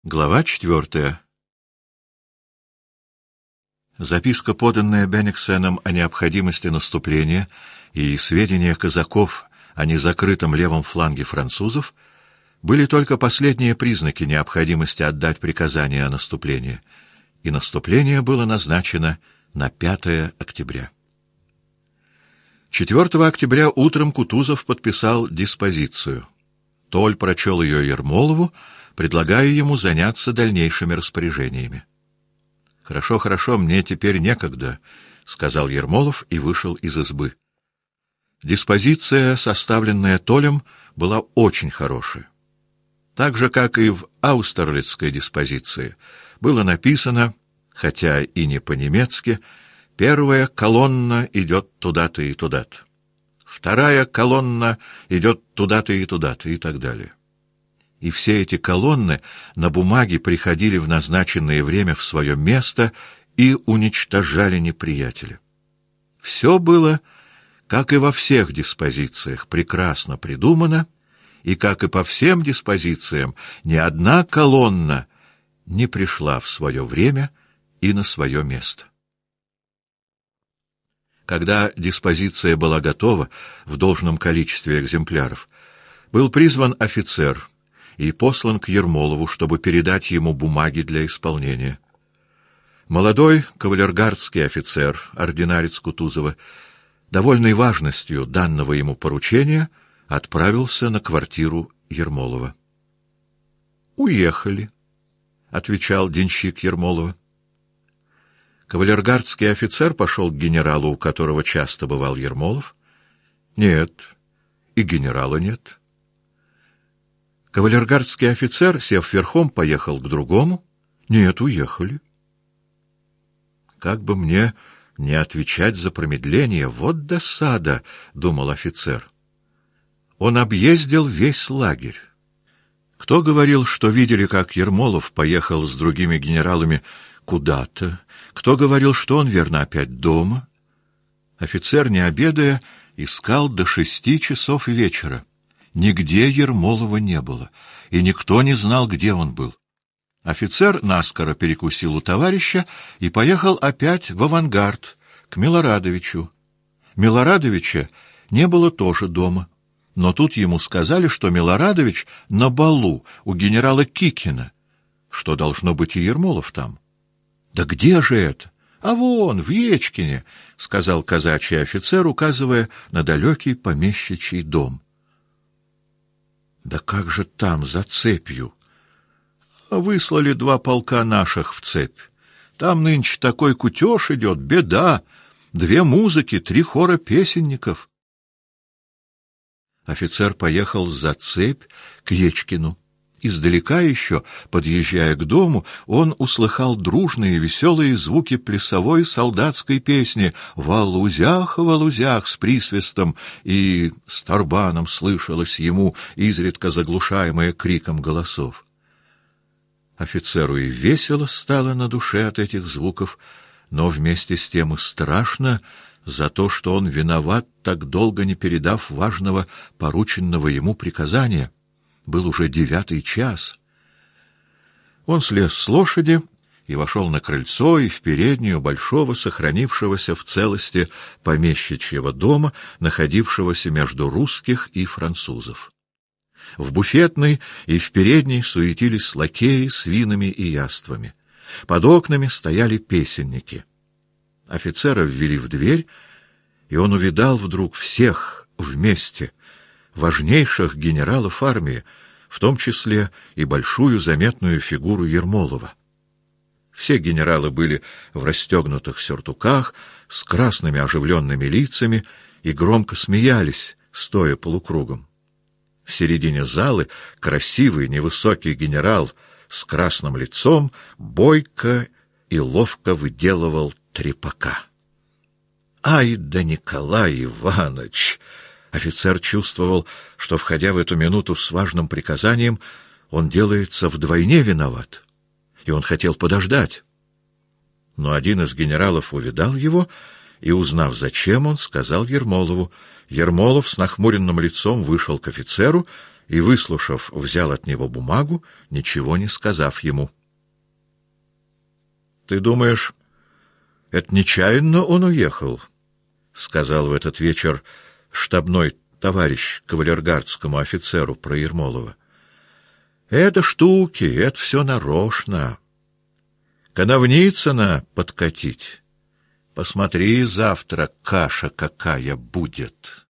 Глава 4. Записка, поданная Бенниксеном о необходимости наступления, и сведения казаков о незакрытом левом фланге французов были только последние признаки необходимости отдать приказание о наступлении, и наступление было назначено на 5 октября. 4 октября утром Кутузов подписал диспозицию. Толь прочел ее Ермолову, предлагая ему заняться дальнейшими распоряжениями. «Хорошо, хорошо, мне теперь некогда», — сказал Ермолов и вышел из избы. Диспозиция, составленная Толем, была очень хорошая. Так же, как и в Аустерлицкой диспозиции, было написано, хотя и не по-немецки, первая колонна идет туда-то и туда-то, вторая колонна идет туда-то и туда-то и так далее. И все эти колонны на бумаге приходили в назначенное время в свое место и уничтожали неприятеля. Все было, как и во всех диспозициях, прекрасно придумано, и, как и по всем диспозициям, ни одна колонна не пришла в свое время и на свое место. Когда диспозиция была готова в должном количестве экземпляров, был призван офицер и послан к Ермолову, чтобы передать ему бумаги для исполнения. Молодой кавалергардский офицер, ординарец Кутузова, довольный важностью данного ему поручения, отправился на квартиру Ермолова. «Уехали», — отвечал денщик Ермолова. Кавалергардский офицер пошел к генералу, у которого часто бывал Ермолов. «Нет, и генерала нет». Кавалергардский офицер, сев верхом, поехал к другому. «Нет, уехали». «Как бы мне не отвечать за промедление, вот досада», — думал офицер. Он объездил весь лагерь. Кто говорил, что видели, как Ермолов поехал с другими генералами куда-то? Кто говорил, что он, верно, опять дома? Офицер, не обедая, искал до 6 часов вечера. Нигде Ермолова не было, и никто не знал, где он был. Офицер наскоро перекусил у товарища и поехал опять в авангард, к Милорадовичу. Милорадовича не было тоже дома, но тут ему сказали, что Милорадович на балу у генерала Кикина, что должно быть и Ермолов там. «Да где же это?» «А вон, в Ечкине», — сказал казачий офицер, указывая на далекий помещичий дом. «Да как же там, за цепью?» «Выслали 2 полка наших в цепь. Там нынче такой кутеж идет, беда. 2 музыки, 3 хора песенников». Офицер поехал за цепь к Ечкину. Издалека еще, подъезжая к дому, он услыхал дружные веселые звуки плясовой солдатской песни «В алузях, в алузях» с присвистом, и с тарбаном слышалось ему, изредка заглушаемое криком голосов. Офицеру и весело стало на душе от этих звуков, но вместе с тем и страшно за то, что он виноват, так долго не передав важного порученного ему приказания. Был уже 9 час. Он слез с лошади и вошел на крыльцо и в переднюю большого, сохранившегося в целости помещичьего дома, находившегося между русских и французов. В буфетной и в передней суетились лакеи с винами и яствами. Под окнами стояли песенники. Офицера ввели в дверь, и он увидал вдруг всех вместе, важнейших генералов армии, в том числе и большую заметную фигуру Ермолова. Все генералы были в расстегнутых сюртуках, с красными оживленными лицами и громко смеялись, стоя полукругом. В середине залы красивый невысокий генерал с красным лицом бойко и ловко выделывал трепака. «Ай да Николай Иванович!» Офицер чувствовал, что, входя в эту минуту с важным приказанием, он делается вдвойне виноват, и он хотел подождать. Но один из генералов увидал его и, узнав, зачем он, сказал Ермолову. Ермолов с нахмуренным лицом вышел к офицеру и, выслушав, взял от него бумагу, ничего не сказав ему. — Ты думаешь, это нечаянно он уехал? — сказал в этот вечер штабной товарищ кавалергардскому офицеру про Ермолова. — Это штуки, это все нарочно. Коновницына подкатить. Посмотри, завтра каша какая будет.